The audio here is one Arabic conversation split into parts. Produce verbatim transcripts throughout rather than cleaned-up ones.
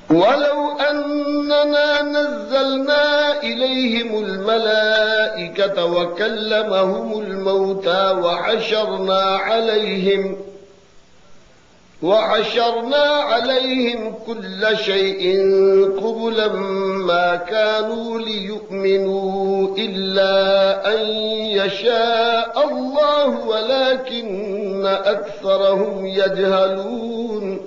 ولو أننا نزلنا إليهم الملائكة وكلمهم الموتى وحشرنا عليهم وحشرنا عليهم كل شيء قبلا ما كانوا ليؤمنوا إلا أن يشاء الله ولكن أكثرهم يجهلون.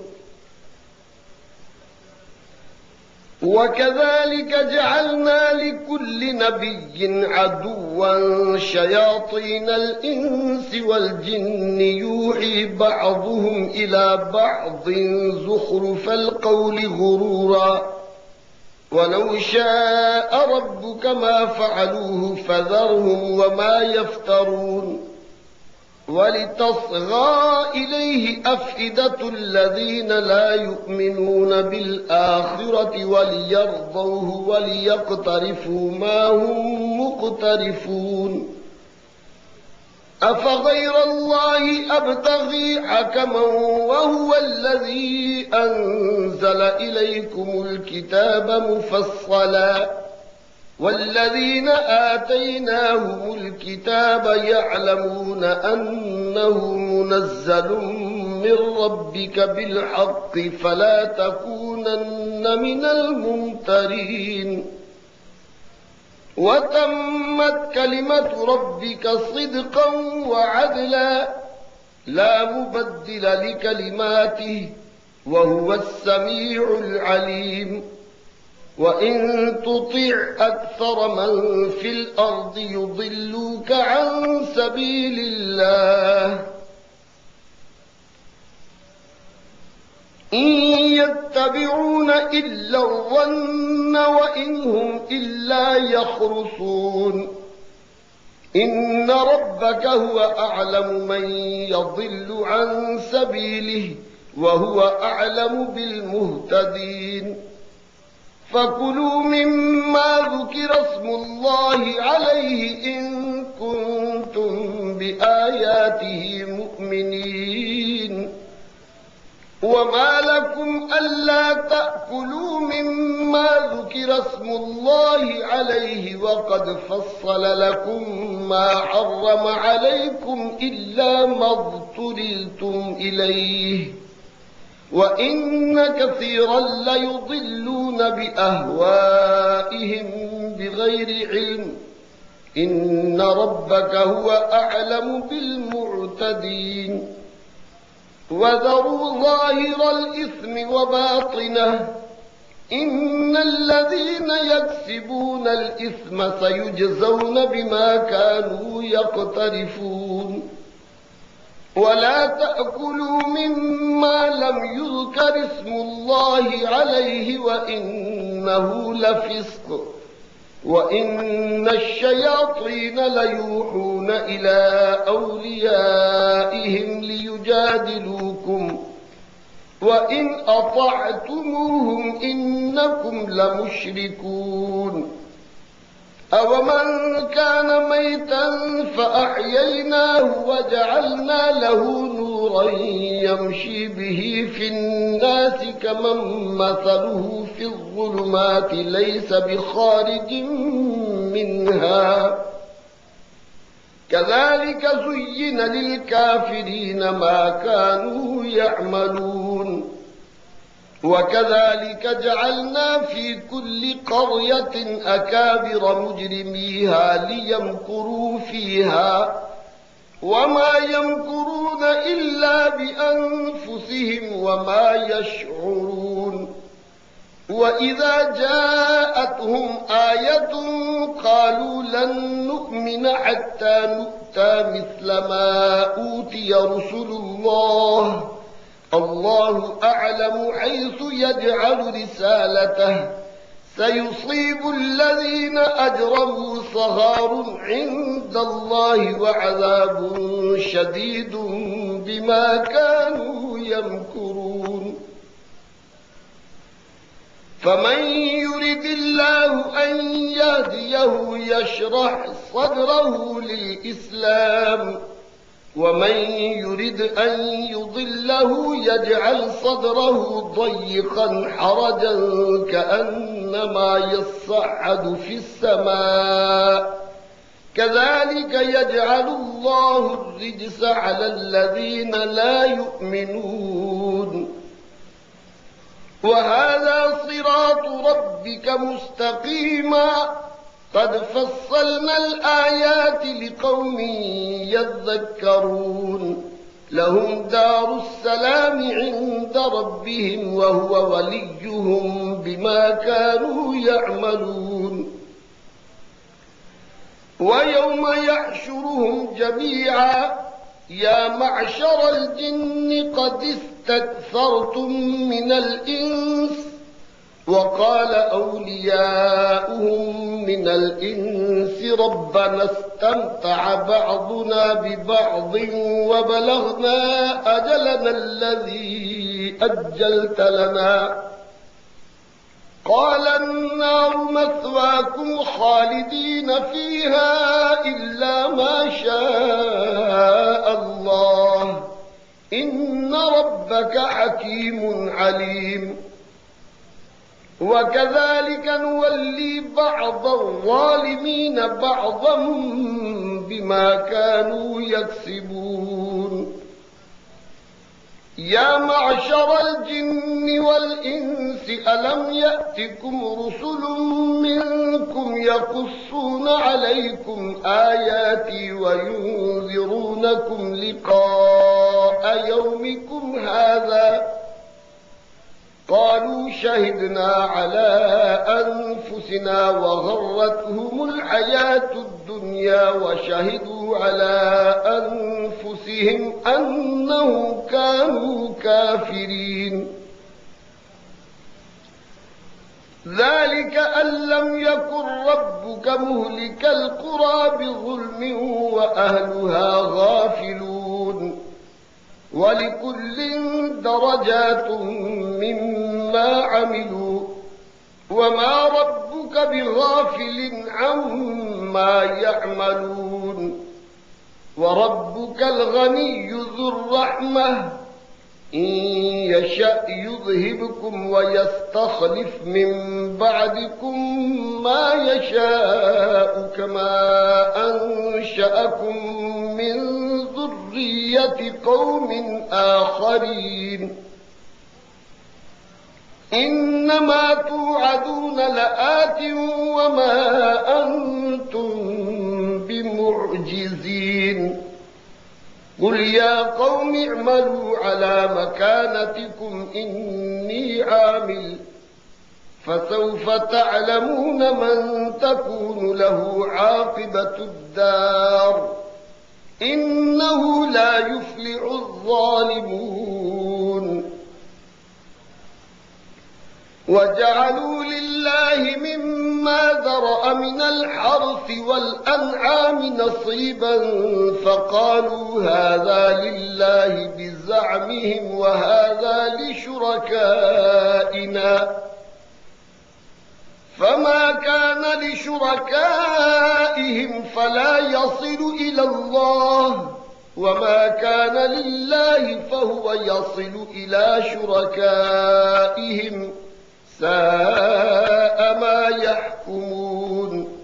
وكذلك جعلنا لكل نبي عدوا شياطين الإنس والجن يوحي بعضهم إلى بعض زخرف القول غرورا ولو شاء ربك ما فعلوه فذرهم وما يفترون. ولتصغى إليه أفئدة الذين لا يؤمنون بالآخرة وليرضوه وليقترفوا ما هم مقترفون. أفغير الله أبتغي حكما وهو الذي أنزل إليكم الكتاب مفصلا والذين آتيناهم الكتاب يعلمون أنه منزل من ربك بالحق فلا تكونن من الممترين. وتمت كلمة ربك صدقا وعدلا لا مبدل لكلماته وهو السميع العليم. وإن تطع أكثر من في الأرض يضلوك عن سبيل الله إن يتبعون إلا الظن وإن هم إلا يخرصون. إن ربك هو أعلم من يضل عن سبيله وهو أعلم بالمهتدين. فكلوا مما ذكر اسم الله عليه إن كنتم بآياته مؤمنين. وما لكم ألا تأكلوا مما ذكر اسم الله عليه وقد فصل لكم ما حرم عليكم إلا ما اضطررتم إليه وإن كثيرا ليضلون بأهوائهم بغير علم. إن ربك هو أعلم بالمعتدين. وذروا ظاهر الإثم وباطنه إن الذين يكسبون الإثم سيجزون بما كانوا يقترفون. ولا تأكلوا مما لم يذكر اسم الله عليه وإنه لفسق وإن الشياطين ليوحون إلى أوليائهم ليجادلوكم وإن أطعتموهم إنكم لمشركون. أومن كان ميتا فأحييناه وجعلنا له نورا يمشي به في الناس كمن مثله في الظلمات ليس بخارج منها كذلك زين للكافرين ما كانوا يعملون. وكذلك جعلنا في كل قرية أكابر مجرميها ليمكروا فيها وما يمكرون إلا بأنفسهم وما يشعرون. وإذا جاءتهم آية قالوا لن نؤمن حتى نؤتى مثل ما أوتي رسل الله الله أعلم حيث يجعل رسالته سيصيب الذين أجرموا صغار عند الله وعذاب شديد بما كانوا يمكرون. فمن يرد الله أن يهديه يشرح صدره للإسلام ومن يرد أن يضله يجعل صدره ضيقا حرجا كأنما يصعد في السماء كذلك يجعل الله الرجس على الذين لا يؤمنون وهذا صراط ربك مستقيما قد فصلنا الآيات لقوم يذكرون لهم دار السلام عند ربهم وهو وليهم بما كانوا يعملون ويوم يحشرهم جميعا يا معشر الجن قد استكثرتم من الإنس وقال أولياؤهم من الإنس ربنا استمتع بعضنا ببعض وبلغنا أجلنا الذي أجلت لنا قال النار مثواكم خالدين فيها إلا ما شاء الله إن ربك حكيم عليم وكذلك نولي بعض الظالمين بعضا بما كانوا يكسبون يا معشر الجن والإنس ألم يأتكم رسل منكم يقصون عليكم آياتي وينذرونكم لقاء يومكم هذا قالوا شهدنا على أنفسنا وغرتهم الحياة الدنيا وشهدوا على أنفسهم أنهم كانوا كافرين ذلك أن لم يكن ربك مهلك القرى بظلم وأهلها غافلون ولكل درجات مما عملوا وما ربك بغافل عما يعملون وربك الغني ذو الرحمة إن يشأ يذهبكم ويستخلف من بعدكم ما يشاء كما أنشأكم من ذرية قوم آخرين إنما توعدون لآت وما أنتم بمعجزين قل يا قوم اعملوا على مكانتكم إني عامل فسوف تعلمون من تكون له عاقبة الدار إنه لا يفلح الظالمون وجعلوا لله مما ذرأ من الحرث والأنعام نصيبا فقالوا هذا لله بزعمهم وهذا لشركائنا فما كان لشركائهم فلا يصل إلى الله وما كان لله فهو يصل إلى شركائهم ساء ما يحكمون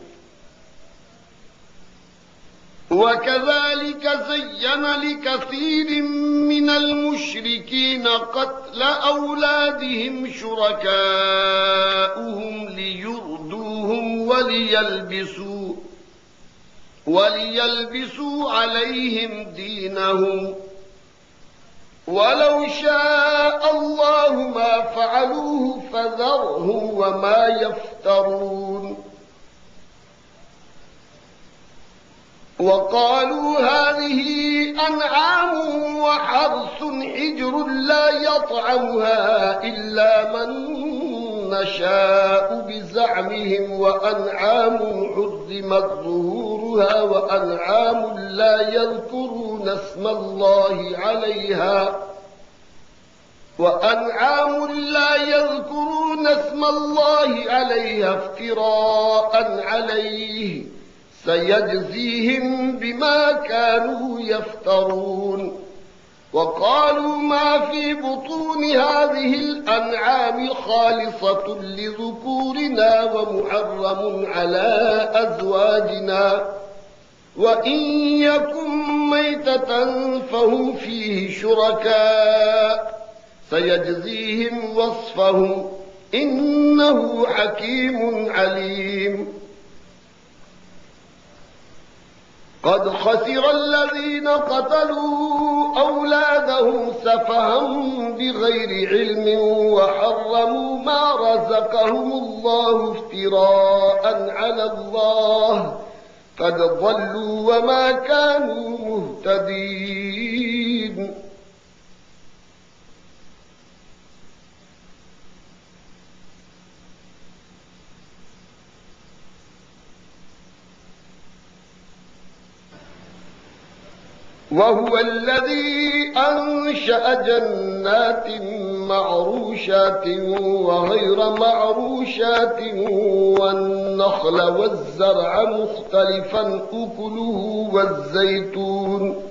وكذلك زين لكثير من المشركين قتل أولادهم شركاؤهم ليردوهم وليلبسوا وليلبسوا عليهم دينهم ولو شاء الله ما فعلوه فذرهم وما يفترون وقالوا هذه أنعام وحرث حجر لا يطعمها إلا من نشاء بزعمهم وأنعام حرمت ظهورها وأنعام لا يذكرون اسم الله عليها وأنعام لا يذكرون اسم الله عليها افتراء عليه سيجزيهم بما كانوا يفترون وقالوا ما في بطون هذه الأنعام خالصة لذكورنا ومحرم على أزواجنا وإن يكن ميتة فهم فيه شركاء سيجزيهم وصفهم إنه حكيم عليم قد خسر الذين قتلوا أولادهم سفها بغير علم وحرموا ما رزقهم الله افتراء على الله قد ضلوا وما كانوا مهتدين وهو الذي أنشأ جنات معروشات وغير معروشات والنخل والزرع مختلفا أكله والزيتون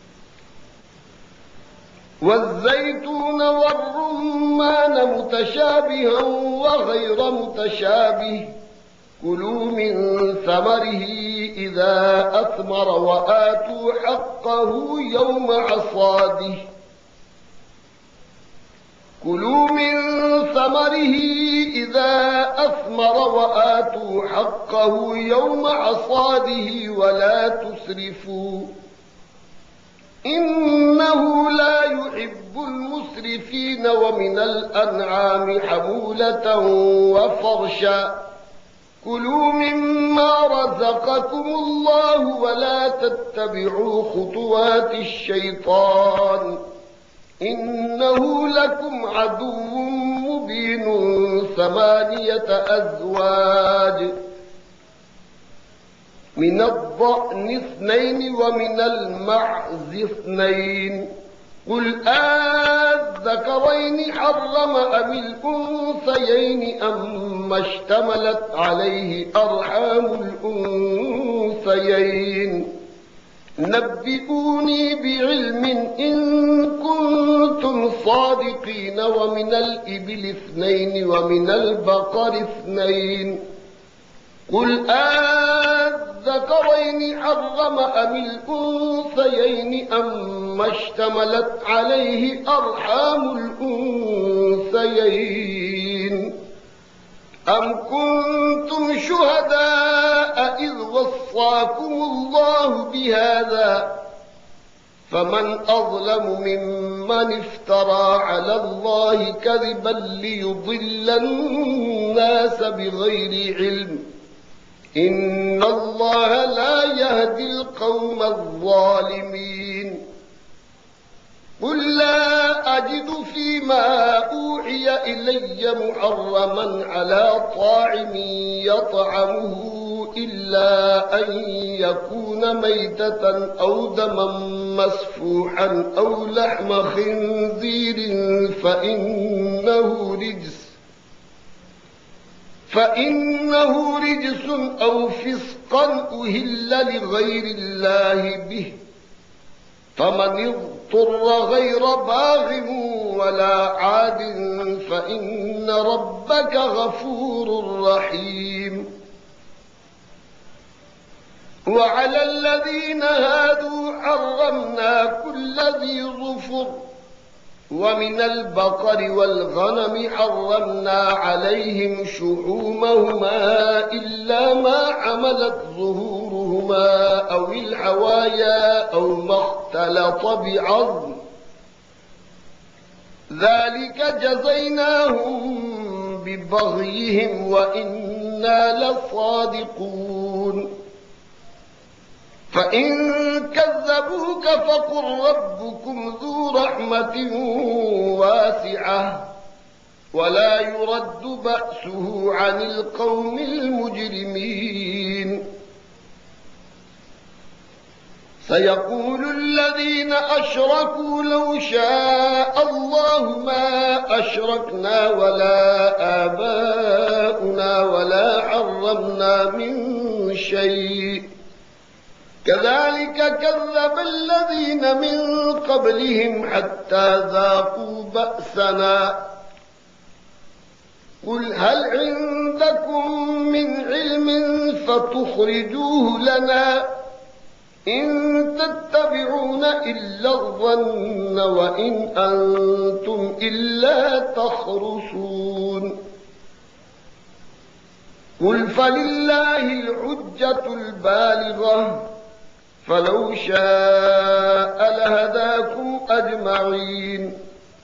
والزيتون والرمان متشابها وغير متشابه كلوا من ثمره إذا أثمر وآتوا حقه يوم حصاده كلوا من ثمره إذا أثمر وآتوا حقه يوم حصاده ولا تسرفوا إنه لا يحب المسرفين ومن الأنعام حمولة وفرشا كلوا مما رزقكم الله ولا تتبعوا خطوات الشيطان إنه لكم عدو مبين ثمانية أزواج من الضأن اثنين ومن المعز اثنين قل آذكرين حرم أم الأنثيين أم اشتملت عليه أرحام الأنثيين نبئوني بعلم إن كنتم صادقين ومن الإبل اثنين ومن البقر اثنين قل آذكرين حرم أم الأنثيين أم اشتملت عليه أرحام الأنثيين أم كنتم شهداء إذ وصاكم الله بهذا فمن أظلم ممن افترى على الله كذبا ليضل الناس بغير علم إن الله لا يهدي القوم الظالمين قل لا أجد فيما أوحي إلي محرما على طاعم يطعمه إلا أن يكون ميتة أو دما مسفوحا أو لحم خنزير فإنه رجس فإنه رجس أو فسقا أهل لغير الله به فمن اضطر غير باغ ولا عاد فإن ربك غفور رحيم وعلى الذين هادوا حرمنا كل ذي ظفر ومن البقر والغنم حرمنا عليهم شحومهما إلا ما حملت ظهورهما أو الحوايا أو ما اختلط بعظم ذلك جزيناهم ببغيهم وإنا لصادقون فإن كذبوك فقل ربكم ذو رحمة واسعة ولا يرد بأسه عن القوم المجرمين سيقول الذين أشركوا لو شاء الله ما أشركنا ولا آباؤنا ولا حرمنا من شيء كذلك كذب الذين من قبلهم حتى ذاقوا بأسنا قل هل عندكم من علم فتخرجوه لنا إن تتبعون إلا الظن وإن أنتم إلا تخرصون قل فلله الحجة البالغة فلو شاء لهداكم أجمعين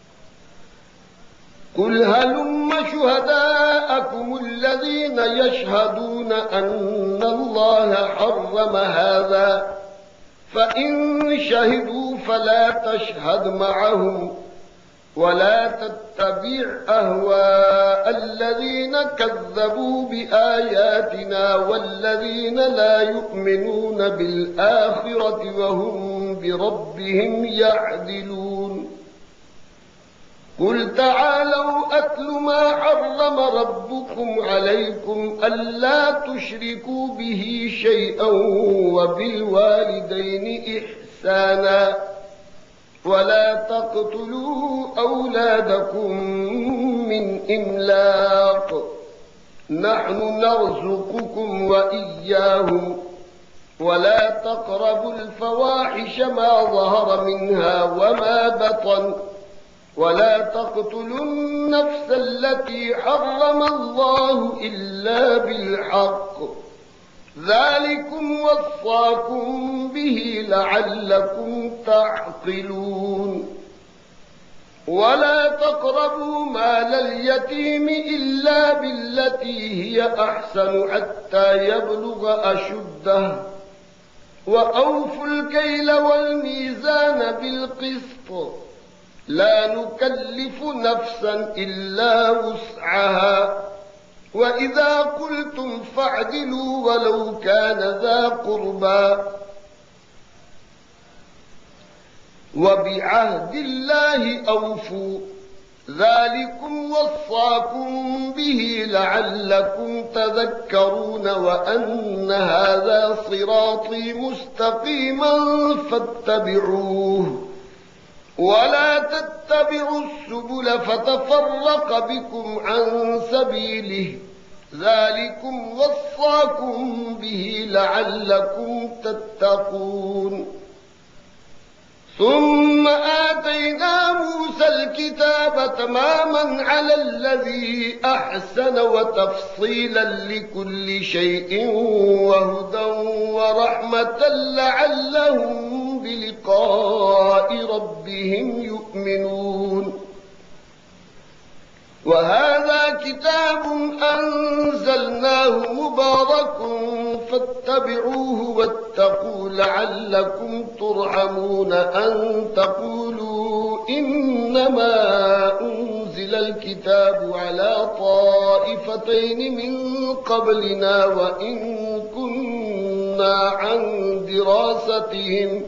قل هلم شهداءكم الذين يشهدون أن الله حرم هذا فإن شهدوا فلا تشهد معهم ولا تتبع أهواء الذين كذبوا بآياتنا والذين لا يؤمنون بالآخرة وهم بربهم يعدلون قل تعالوا أتل ما حرم ربكم عليكم ألا تشركوا به شيئا وبالوالدين إحسانا ولا تقتلوا أولادكم من إملاق نحن نرزقكم وإياهم ولا تقربوا الفواحش ما ظهر منها وما بطن ولا تقتلوا النفس التي حرم الله إلا بالحق ذلكم وصاكم به لعلكم تعقلون ولا تقربوا مال اليتيم إلا بالتي هي أحسن حتى يبلغ أشده وأوفوا الكيل والميزان بالقسط لا نكلف نفسا إلا وسعها وإذا قلتم فاعدلوا ولو كان ذا قربى وبعهد الله أوفوا ذلكم وصاكم به لعلكم تذكرون وأن هذا صراطي مستقيما فاتبعوه ولا تتبعوا السبل فتفرق بكم عن سبيله ذلكم وصاكم به لعلكم تتقون ثم آتينا موسى الكتاب تماما على الذي أحسن وتفصيلا لكل شيء وهدى ورحمة لعلهم بلقاء ربهم يؤمنون وهذا كتاب أنزلناه مبارك فاتبعوه واتقوا لعلكم ترحمون أن تقولوا إنما أنزل الكتاب على طائفتين من قبلنا وإن كنا عن دراستهم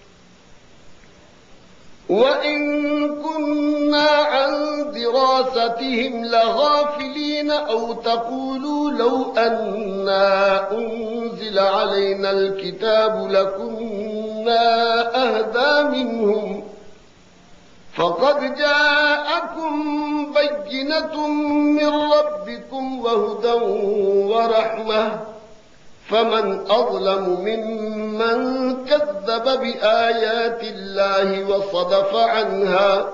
وإن كنا عن دراستهم لغافلين أو تقولوا لو أنا أنزل علينا الكتاب لكنا أهدى منهم فقد جاءكم بينة من ربكم وهدى ورحمة فمن أظلم ممن كذب بآيات الله وصدف عنها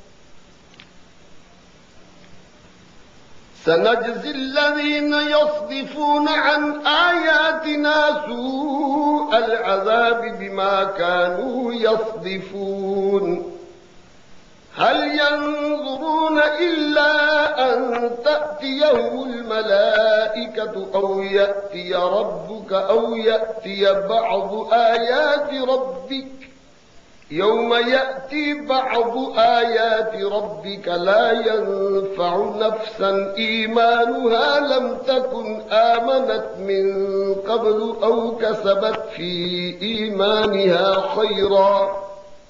سنجزي الذين يصدفون عن آياتنا سوء العذاب بما كانوا يصدفون هل ينظرون إلا أن تأتيهم الملائكة أو يأتي ربك أو يأتي بعض آيات ربك يوم يأتي بعض آيات ربك لا ينفع نفسا إيمانها لم تكن آمنت من قبل أو كسبت في إيمانها خيرا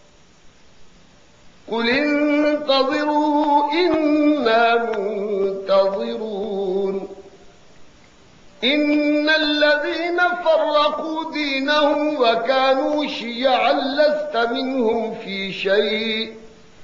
قل انتظروا إنا منتظرون إن الذين فرقوا دينهم وكانوا شيعا لست منهم في شيء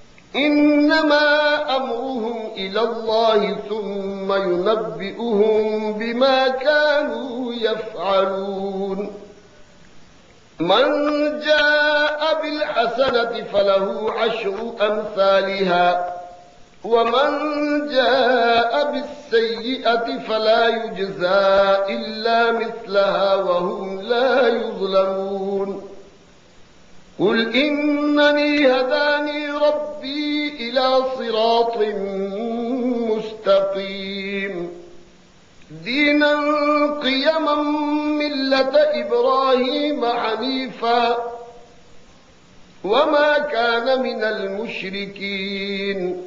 إنما أمرهم إلى الله ثم ينبئهم بما كانوا يفعلون من جاء بالحسنة فله عشر أمثالها ومن جاء بالسيئة فلا يجزى إلا مثلها وهم لا يظلمون قل إنني هداني ربي إلى صراط مستقيم دينا قيما ملة إبراهيم حنيفا وما كان من المشركين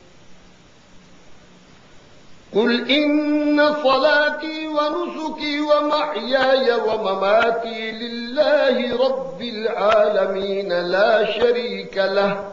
قل إن صلاتي ونسكي ومحياي ومماتي لله رب العالمين لا شريك له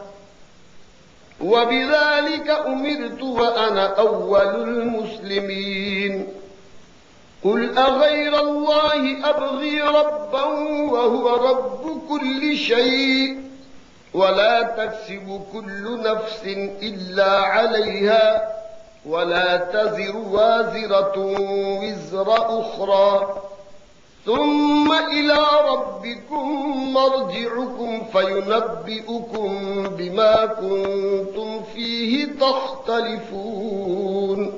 وبذلك أمرت وأنا أول المسلمين قل أغير الله أبغي ربا وهو رب كل شيء ولا تكسب كل نفس إلا عليها ولا تزر وازرة وزر أخرى ثم إلى ربكم مرجعكم فينبئكم بما كنتم فيه تختلفون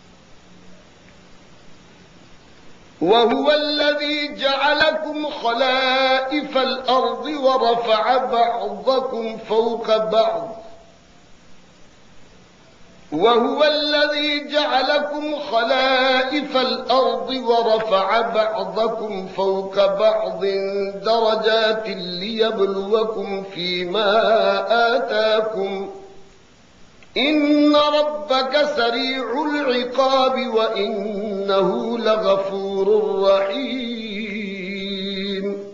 وهو الذي جعلكم خلائف الأرض ورفع بعضكم فوق بعض وهو الذي جعلكم خلائف الأرض ورفع بعضكم فوق بعض درجات ليبلوكم فيما آتاكم إن ربك سريع العقاب وإنه لغفور رحيم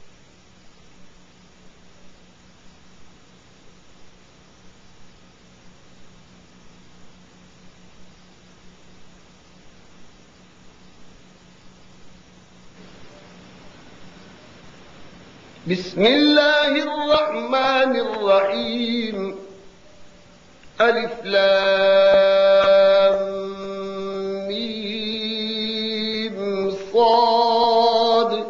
بسم الله الرحمن الرحيم ألف لام ميم صاد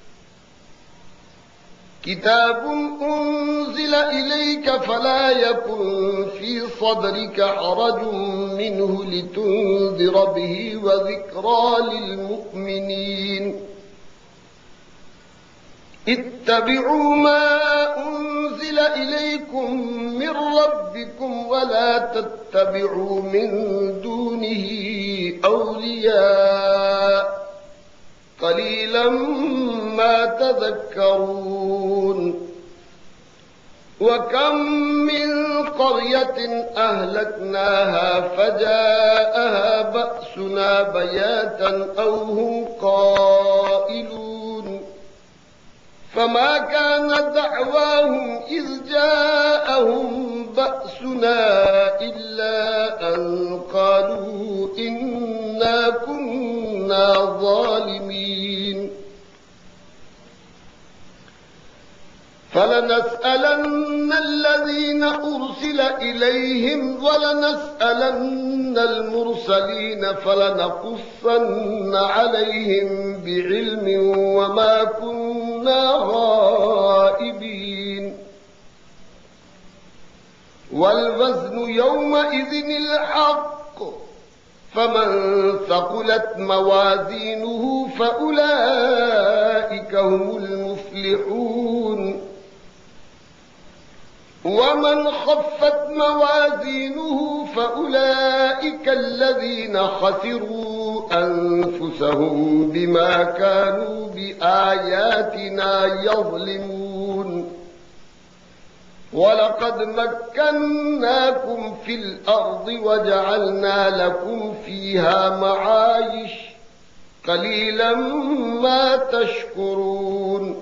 كتاب أنزل إليك فلا يكن في صدرك حرج منه لتنذر به وذكرى للمؤمنين اتبعوا ما أنزل إليكم من ربكم ولا تتبعوا من دونه أولياء قليلا ما تذكرون وكم من قرية أهلكناها فجاءها بأسنا بياتا أو هم قائلون فما كان دعواهم إذ جاءهم بأسنا إلا أن قالوا إنا كنا ظالمين فلنسألن الذين أرسل إليهم ولنسألن المرسلين فلنقصن عليهم بعلم وما كنا غائبين والوزن يومئذ الحق فمن ثقلت موازينه فأولئك هم المفلحون ومن خفت موازينه فأولئك الذين خسروا أنفسهم بما كانوا بآياتنا يظلمون ولقد مكناكم في الأرض وجعلنا لكم فيها معايش قليلا ما تشكرون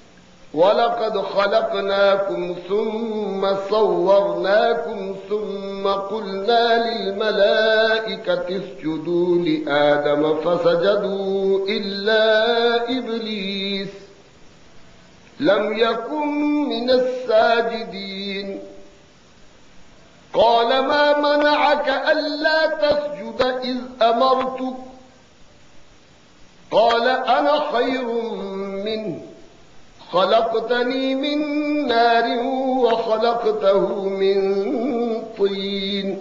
ولقد خلقناكم ثم صورناكم ثم ثم قلنا للملائكة اسجدوا لآدم فسجدوا إلا إبليس لم يكن من الساجدين قال ما منعك ألا تسجد إذ أمرتك قال أنا خير منه خلقتني من نار وخلقته من طين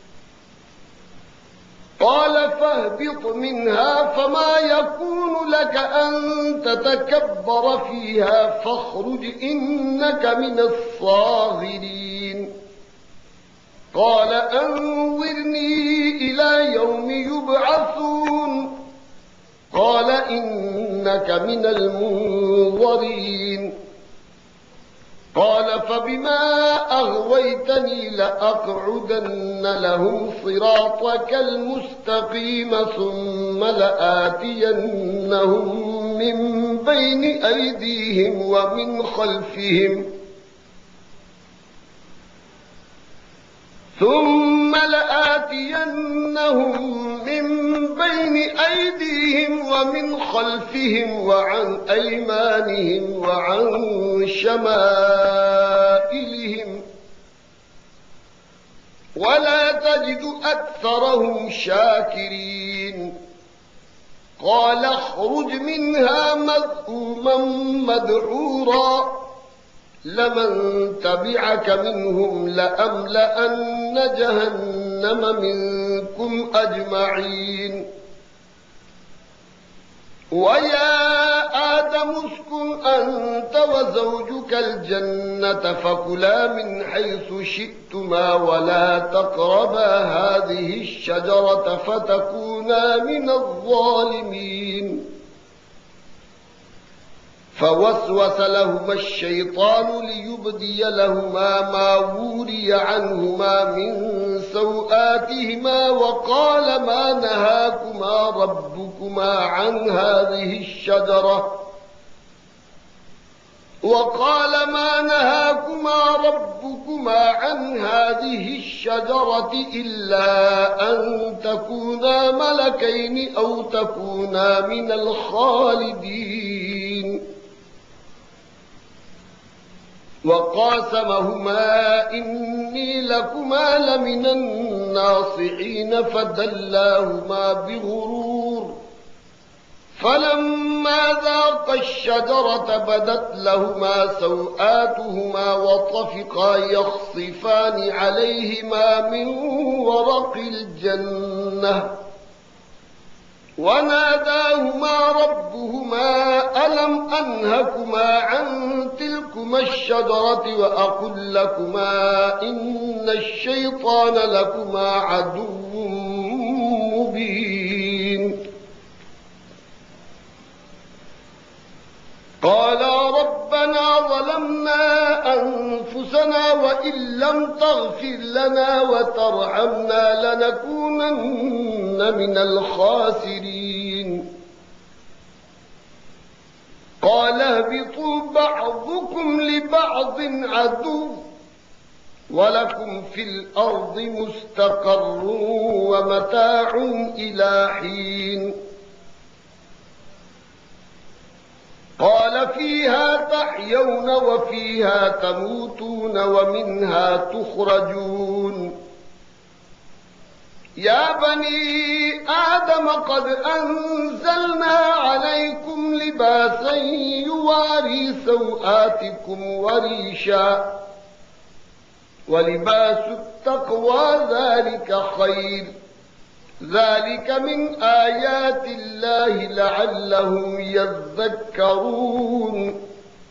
قال فاهبط منها فما يكون لك أن تتكبر فيها فاخرج إنك من الصاغرين قال أنظرني إلى يوم يبعثون قال إنك من المنظرين قال فبما أغويتني لأقعدن لهم صراطك المستقيم ثم لآتينهم من بين أيديهم ومن خلفهم ثم لآتينهم من بين أيديهم ومن خلفهم وعن أيمانهم وعن شمائلهم ولا تجد أكثرهم شاكرين قال اخرج منها مذءوما مدحورا لمن تبعك منهم لأملأن جهنم منكم أجمعين ويا آدم اسكن أنت وزوجك الجنة فكلا من حيث شئتما ولا تقربا هذه الشجرة فتكونا من الظالمين فوسوس لهما الشيطان ليبدي لهما ما وري عنهما من سوآتهما وقال ما نهاكما ربكما عن هذه الشجرة وقال ما نهاكما ربكما عن هذه الشجرة إلا أن تكونا ملكين أو تكونا من الخالدين وقاسمهما إني لكما لمن الناصحين فدلاهما بغرور فلما ذاقا الشجرة بدت لهما سوآتهما وطفقا يخصفان عليهما من ورق الجنة وناداهما ربهما ألم أنهكما عن تلكما الشجرة وأقل لكما إن الشيطان لكما عدو مبين قالا ربنا ظلمنا أنفسنا وإن لم تغفر لنا وترحمنا لنكونن من الخاسرين قال اهبطوا بعضكم لبعض عدو ولكم في الأرض مستقر ومتاع إلى حين قال فيها تحيون وفيها تموتون ومنها تخرجون يا بني آدم قد أنزلنا عليكم لباسا يواري سوآتكم وريشا ولباس التقوى ذلك خير ذلك من آيات الله لعلهم يذكرون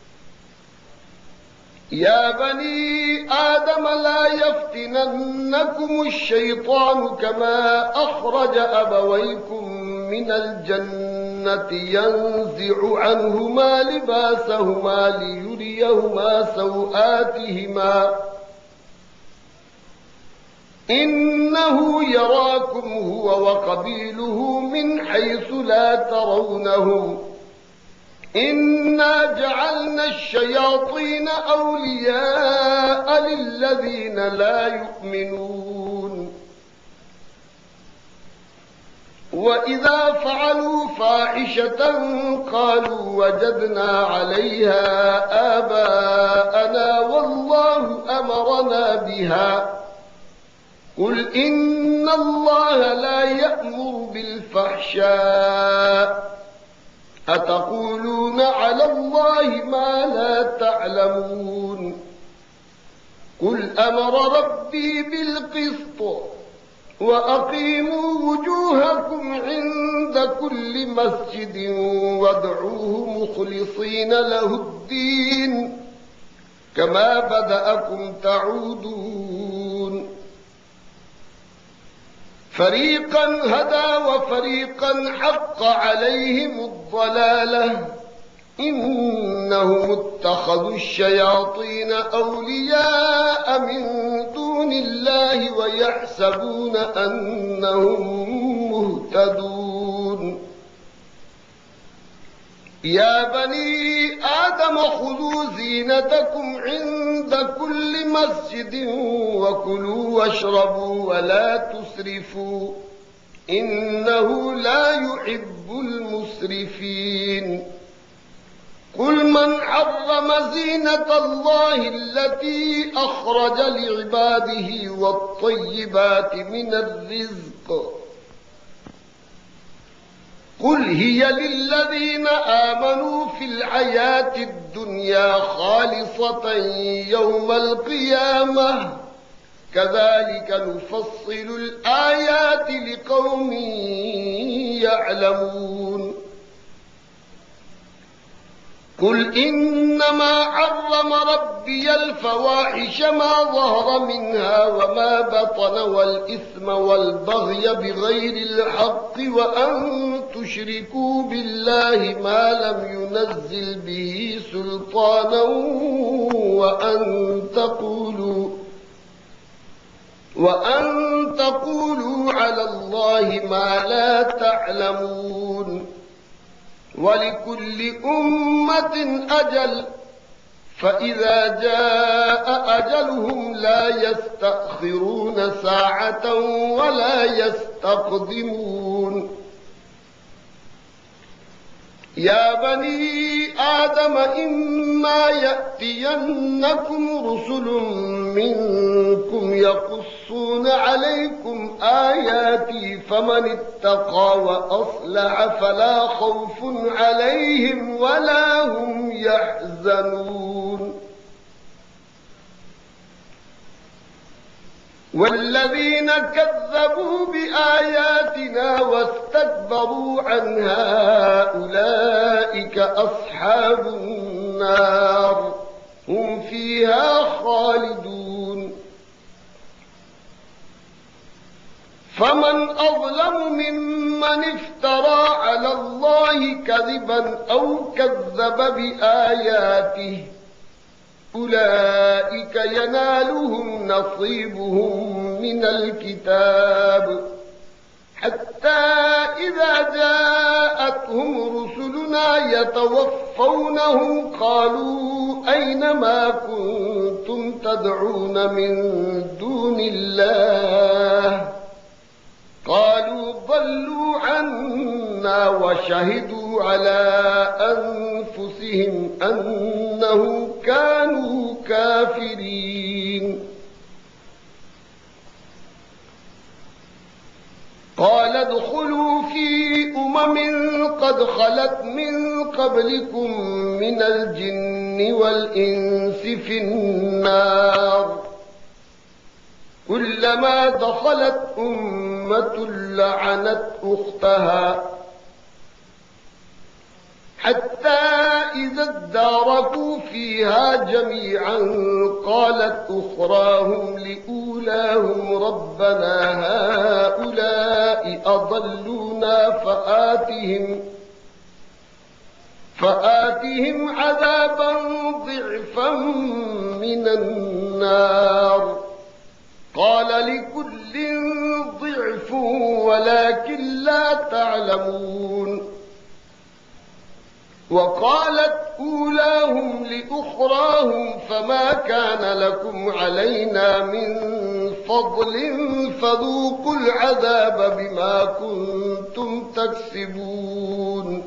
يا بني آدم لا يفتننكم الشيطان كما أخرج أبويكم من الجنة ينزع عنهما لباسهما ليريهما سوآتهما إنه يراكم هو وقبيله من حيث لا ترونهم إنا جعلنا الشياطين أولياء للذين لا يؤمنون وإذا فعلوا فاحشة قالوا وجدنا عليها آباءنا والله أمرنا بها قل إن الله لا يأمر بالفحشاء أتقولون على الله ما لا تعلمون قل أمر ربي بالقسط وأقيموا وجوهكم عند كل مسجد وادعوه مخلصين له الدين كما بدأكم تعودون فريقا هدى وفريقا حق عليهم الضلالة إنهم اتخذوا الشياطين أولياء من دون الله ويحسبون أنهم مهتدون يا بني آدم خذوا زينتكم عند كل مسجد وكلوا واشربوا ولا تسرفوا إنه لا يحب المسرفين قل من حرم زينة الله التي أخرج لعباده والطيبات من الرزق قل هي للذين آمنوا في الحياة الدنيا خالصة يوم القيامة كذلك نفصل الآيات لقوم يعلمون قل إنما حرم ربي الفواحش ما ظهر منها وما بطن والإثم والبغي بغير الحق وأن تشركوا بالله ما لم ينزل به سلطانا وأن تقولوا وأن تقولوا على الله ما لا تعلمون ولكل أمة أجل فإذا جاء أجلهم لا يستأخرون ساعة ولا يستقدمون يا بني آدم إما يأتينكم رسل منكم يقصون عليكم آياتي فمن اتقى وأصلح فلا خوف عليهم ولا هم يحزنون والذين كذبوا بآياتنا واستكبروا عنها أولئك أصحاب النار هم فيها خالدون فمن أظلم ممن افترى على الله كذبا أو كذب بآياته أولئك ينالهم نصيبهم من الكتاب حتى إذا جاءتهم رسلنا يتوفونهم قالوا أين ما كنتم تدعون من دون الله قالوا ضلوا عنا وشهدوا على أنفسهم أنهم كانوا كافرين قال ادخلوا في أمم قد خلت من قبلكم من الجن والإنس في النار كلما دخلت أمة لعنت أختها حتى إذا اداركوا فيها جميعا قالت أخراهم لأولاهم ربنا هؤلاء أضلونا فآتهم فآتهم عذابا ضعفا من النار قال لكل ضعف ولكن لا تعلمون وقالت أولاهم لأخراهم فما كان لكم علينا من فضل فذوقوا العذاب بما كنتم تكسبون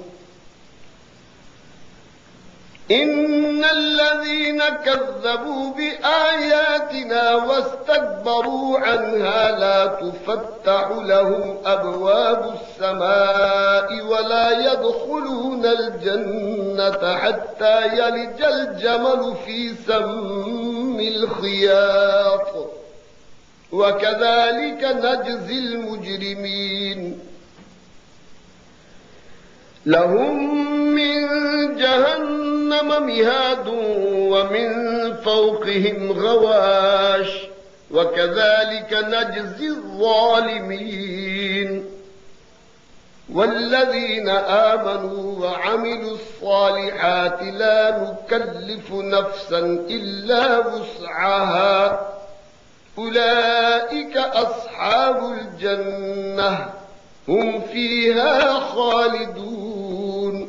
إن الذين كذبوا بآياتنا واستكبروا عنها لا تفتح لهم أبواب السماء ولا يدخلون الجنة حتى يلج الجمل في سم الخياط وكذلك نجزي المجرمين لهم من جهنم مهاد ومن فوقهم غواش وكذلك نجزي الظالمين والذين آمنوا وعملوا الصالحات لا نكلف نفسا إلا وسعها أولئك أصحاب الجنة هم فيها خالدون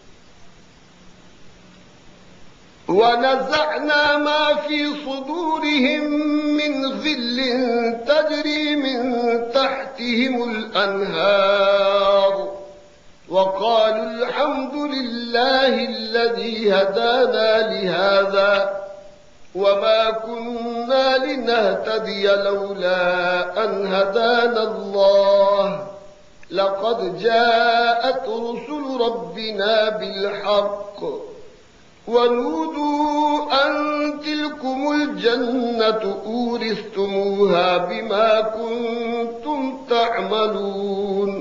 ونزعنا ما في صدورهم من غل تجري من تحتهم الأنهار وقالوا الحمد لله الذي هدانا لهذا وما كنا لنهتدي لولا أن هدانا الله لقد جاءت رسل ربنا بالحق ونودوا أن تلكم الجنة أورثتموها بما كنتم تعملون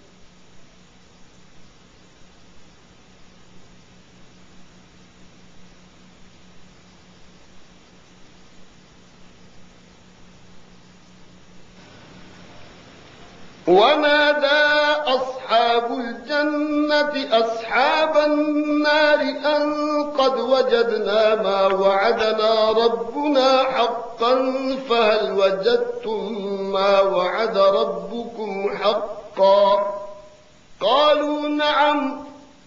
ونادى أصحاب الجنة أصحاب النار أن قد وجدنا ما وعدنا ربنا حقا فهل وجدتم ما وعد ربكم حقا قالوا نعم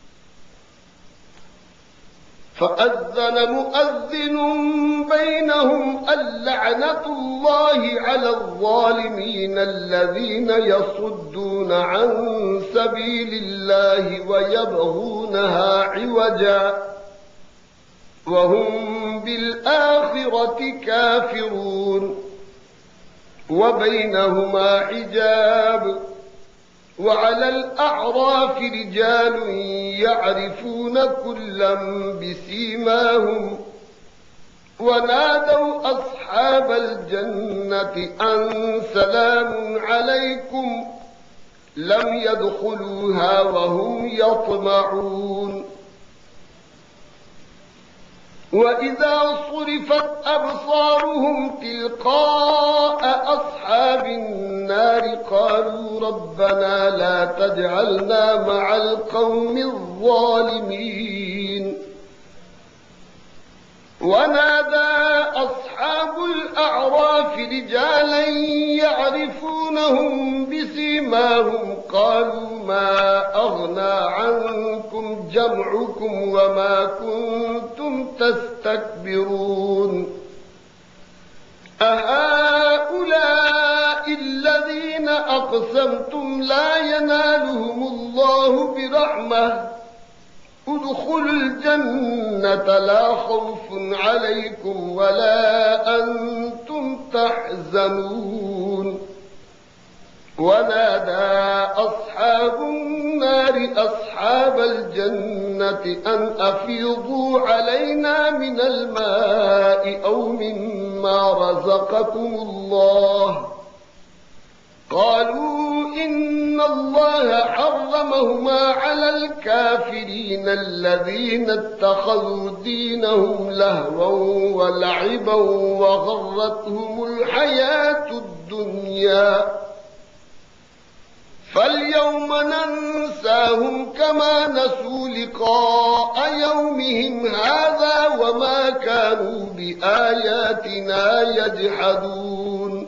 فأذن مؤذن بينهم اللعنة الله على الظالمين الذين يصدون عن سبيل الله ويبغونها عوجا وهم بالآخرة كافرون وبينهما حجاب وعلى الأعراف رجال يعرفون كلا بسيماهم ونادوا أصحاب الجنة أن سلام عليكم لم يدخلوها وهم يطمعون وإذا صرفت أبصارهم تلقاء أصحاب النار قالوا ربنا لا تجعلنا مع القوم الظالمين ونادى أصحاب الأعراف رجالا يعرفونهم بسيماهم قالوا ما أغنى عنكم جمعكم وما كنتم تستكبرون أهؤلاء الذين أقسمتم لا ينالهم الله برحمة ادخلوا الجنة لا خوف عليكم ولا أنتم تحزنون ونادى أصحاب النار أصحاب الجنة أن أفيضوا علينا من الماء أو مما رزقكم الله قالوا إن الله حرمهما على الكافرين الذين اتخذوا دينهم لهوا ولعبا وغرتهم الحياة الدنيا فاليوم ننساهم كما نسوا لقاء يومهم هذا وما كانوا بآياتنا يجحدون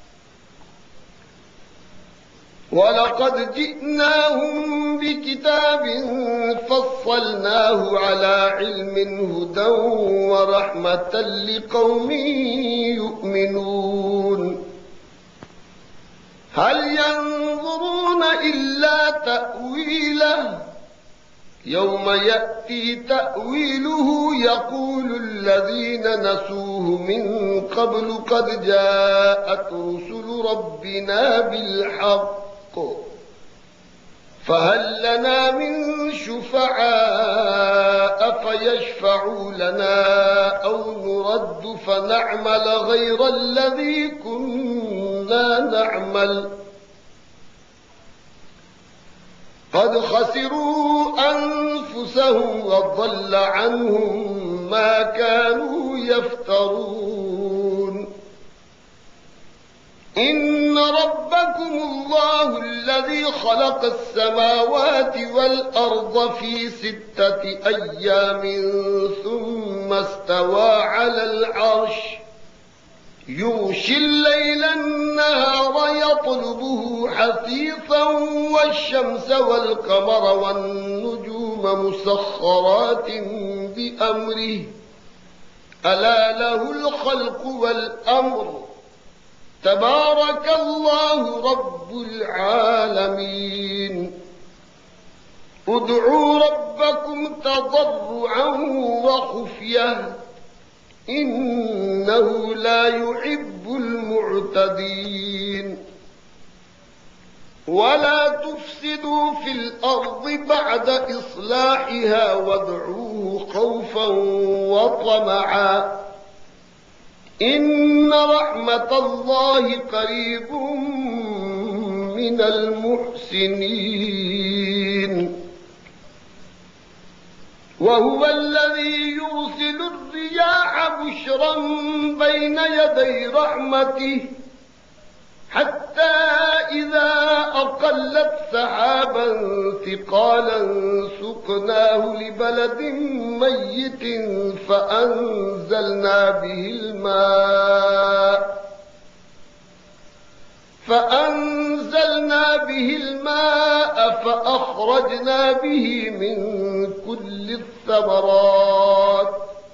ولقد جئناهم بكتاب فصلناه على علم هدى ورحمة لقوم يؤمنون هل ينظرون إلا تأويله يوم يأتي تأويله يقول الذين نسوه من قبل قد جاءت رسل ربنا بالحق فهل لنا من شفعاء فيشفعوا لنا أو نرد فنعمل غير الذي كنا نعمل قد خسروا أنفسهم وضل عنهم ما كانوا يفترون إن ربكم الله الذي خلق السماوات والأرض في ستة أيام ثم استوى على العرش يغشي الليل النهار يطلبه حثيثا والشمس والقمر والنجوم مسخرات بأمره ألا له الخلق والأمر تبارك الله رب العالمين ادعوا ربكم تضرعا وخفية إنه لا يحب المعتدين ولا تفسدوا في الأرض بعد إصلاحها وادعوه خوفا وطمعا إن رحمة الله قريب من المحسنين وهو الذي يرسل الرياح بشرا بين يدي رحمته حتى إذا أقلت سحابا ثقالا سقناه لبلد ميت فأنزلنا به الماء فأنزلنا به الماء فأخرجنا به من كل الثمرات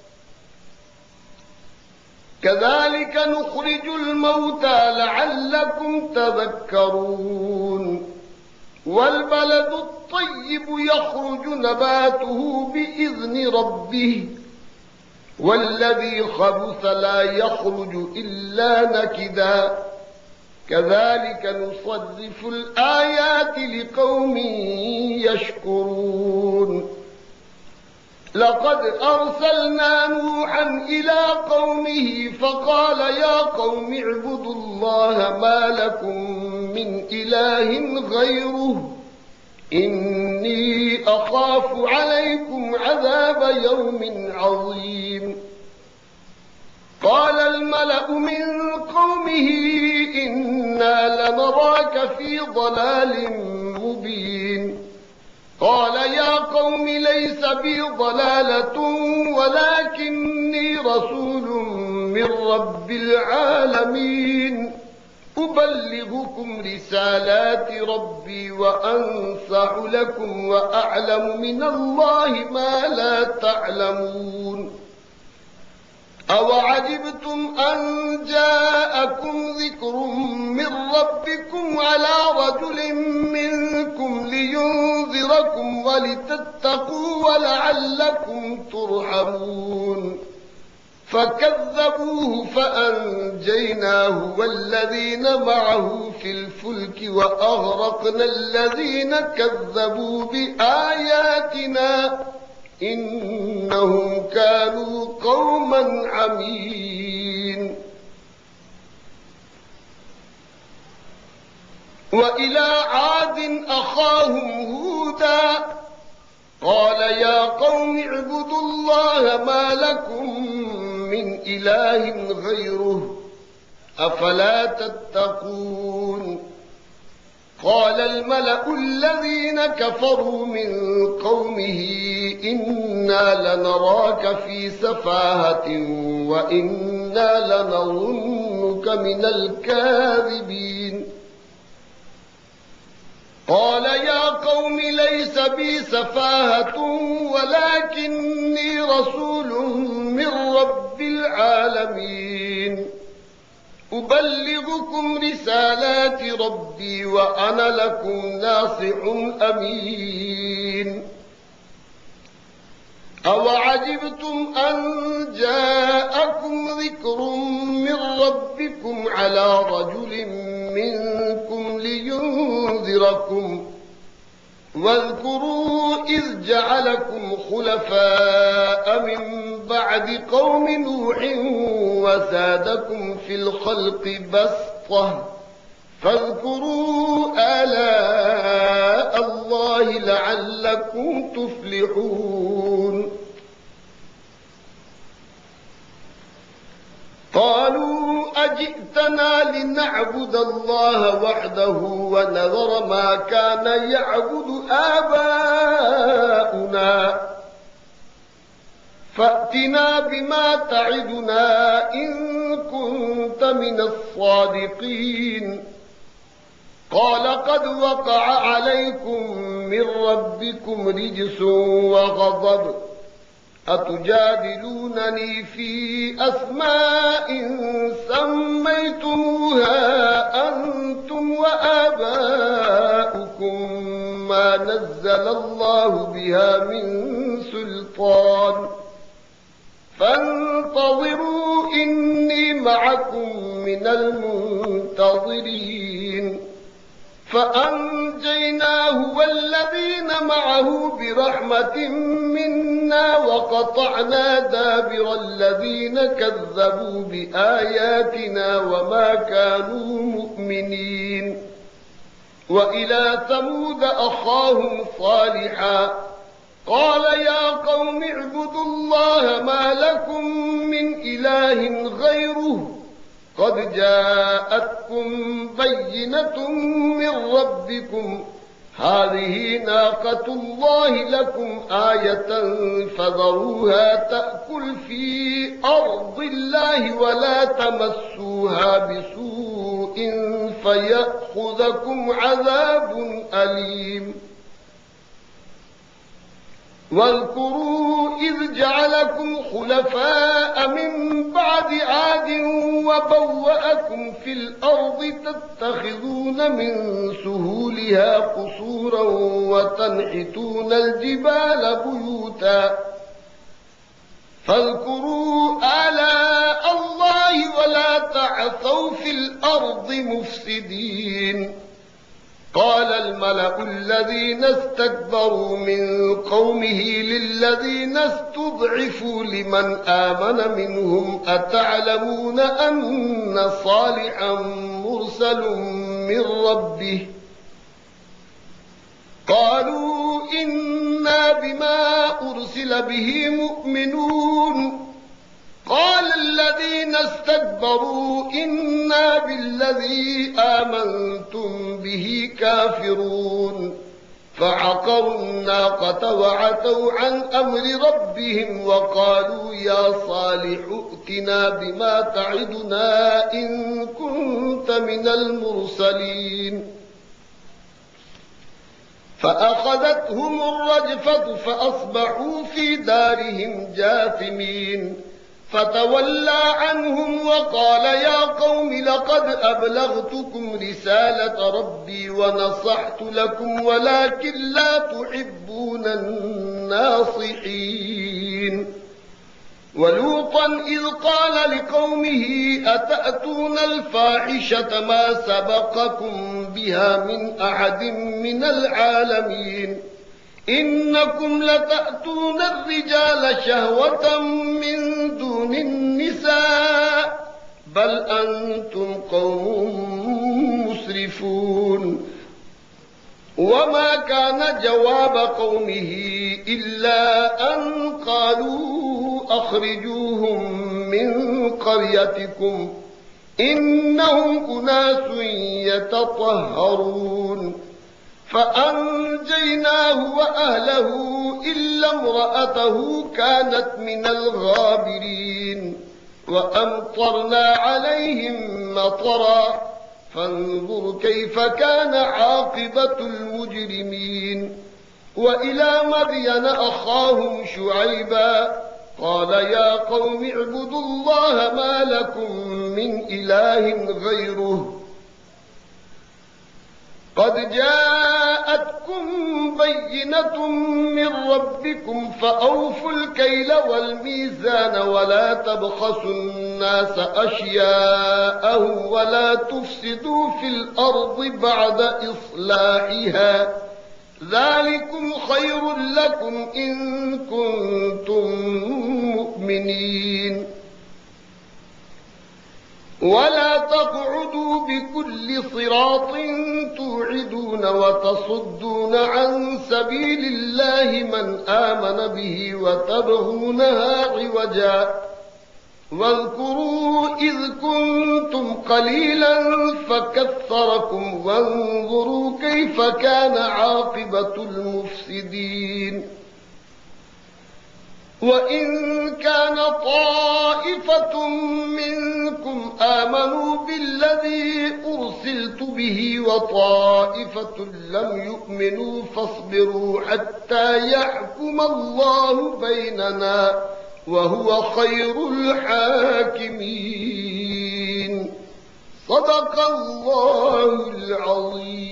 كذلك نخرج الموتى لعلكم تذكرون والبلد الطيب يخرج نباته بإذن ربه والذي خبث لا يخرج إلا نكدا كذلك نصرف الآيات لقوم يشكرون لقد أرسلنا نوحا إلى قومه فقال يا قوم اعبدوا الله ما لكم من إله غيره إني أخاف عليكم عذاب يوم عظيم قال الملأ من قومه إنا لنراك في ضلال مبين قال يا قوم ليس بي ضلالة ولكني رسول من رب العالمين أبلغكم رسالات ربي وأنصح لكم وأعلم من الله ما لا تعلمون أوعجبتم أن جاءكم ذكر من ربكم على رجل منكم لينذركم ولتتقوا ولعلكم ترحمون فكذبوه فأنجيناه والذين معه في الفلك وأغرقنا الذين كذبوا بآياتنا إنهم كانوا قوما عمين وإلى عاد أخاهم هودا قال يا قوم اعبدوا الله ما لكم من إله غيره أفلا تتقون قال الملأ الذين كفروا من قومه إنا لنراك في سفاهة وإنا لنظنك من الكاذبين قال يا قوم ليس بي سفاهة ولكني رسول من رب العالمين أبلغكم رسالات ربي وأنا لكم ناصح أمين أوعجبتم أن جاءكم ذكر من ربكم على رجل منكم لينذركم واذكروا إذ جعلكم خلفاء من بعد قوم نوح وزادكم في الخلق بسطة فاذكروا آلاء الله لعلكم تفلحون قالوا أجئتنا لنعبد الله وحده ونذر ما كان يعبد آباؤنا فأتنا بما تعدنا إن كنت من الصادقين قال قد وقع عليكم من ربكم رجس وغضب أتجادلونني في أسماء سميتموها أنتم وآباؤكم ما نزل الله بها من سلطان فانتظروا إني معكم من المنتظرين فأنجيناه والذين معه برحمة منا وقطعنا دابر الذين كذبوا بآياتنا وما كانوا مؤمنين وإلى ثمود أخاهم صالحا قال يا قوم اعبدوا الله ما لكم من إله غيره قد جاءتكم بينة من ربكم هذه ناقة الله لكم آية فذروها تأكل في أرض الله ولا تمسوها بسوء فيأخذكم عذاب أليم واذكروا إذ جعلكم خلفاء من بعد عاد وبوأكم في الأرض تتخذون من سهولها قصورا وتنحتون الجبال بيوتا فاذكروا آلاء الله ولا تعثوا في الأرض مفسدين قال الملأ الذين استكبروا من قومه للذين استضعفوا لمن آمن منهم أتعلمون أن صالحا مرسل من ربه قالوا إنا بما أرسل به مؤمنون قال الذين استكبروا إنا بالذي آمنتم به كافرون فعقروا الناقة وعتوا عن أمر ربهم وقالوا يا صالح ائتنا بما تعدنا إن كنت من المرسلين فأخذتهم الرجفة فأصبحوا في دارهم جاثمين فتولى عنهم وقال يا قوم لقد أبلغتكم رسالة ربي ونصحت لكم ولكن لا تحبون الناصحين ولوطا إذ قال لقومه أتأتون الفاحشة ما سبقكم بها من أحد من العالمين إنكم لتأتون الرجال شهوة من دون النساء بل أنتم قوم مسرفون وما كان جواب قومه إلا أن قالوا أخرجوهم من قريتكم إنهم أناس يتطهرون فأنجيناه وأهله إلا امرأته كانت من الغابرين وأمطرنا عليهم مطرا فانظر كيف كان عاقبة المجرمين وإلى مدين أخاهم شعيبا قال يا قوم اعبدوا الله ما لكم من إله غيره قد جاءتكم بينة من ربكم فأوفوا الكيل والميزان ولا تبخسوا الناس أشياءهم ولا تفسدوا في الأرض بعد إصلاحها ذلكم خير لكم إن كنتم مؤمنين ولا تقعدوا بكل صراط توعدون وتصدون عن سبيل الله من آمن به وتبغونها عوجا واذكروا إذ كنتم قليلا فكثركم وانظروا كيف كان عاقبة المفسدين وإن كان طائفة منكم آمنوا بالذي أرسلت به وطائفة لم يؤمنوا فاصبروا حتى يحكم الله بيننا وهو خير الحاكمين صدق الله العظيم.